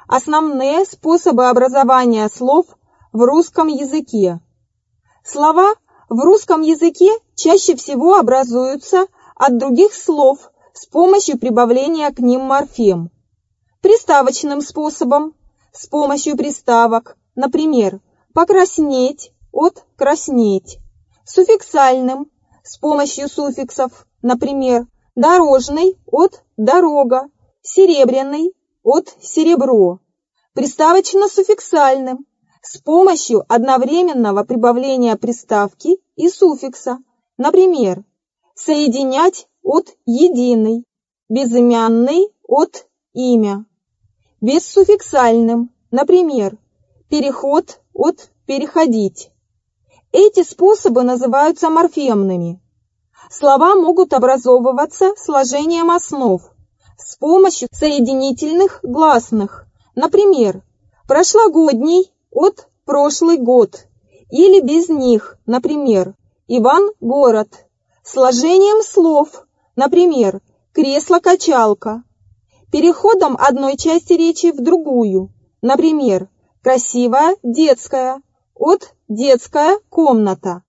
Основные способы образования слов в русском языке. Слова в русском языке чаще всего образуются от других слов с помощью прибавления к ним морфем. Приставочным способом, с помощью приставок, например, покраснеть от краснеть. Суффиксальным, с помощью суффиксов, например, дорожный от дорога, серебряный от серебро. Приставочно-суффиксальным, с помощью одновременного прибавления приставки и суффикса, например, соединять от единый, безымянный от имя. Бессуффиксальным, например, переход от переходить. Эти способы называются морфемными. Слова могут образовываться сложением основ с помощью соединительных гласных, например, прошлогодний от прошлый год, или без них, например, Иван-город, сложением слов, например, кресло-качалка, переходом одной части речи в другую, например, красивая детская от детская комната.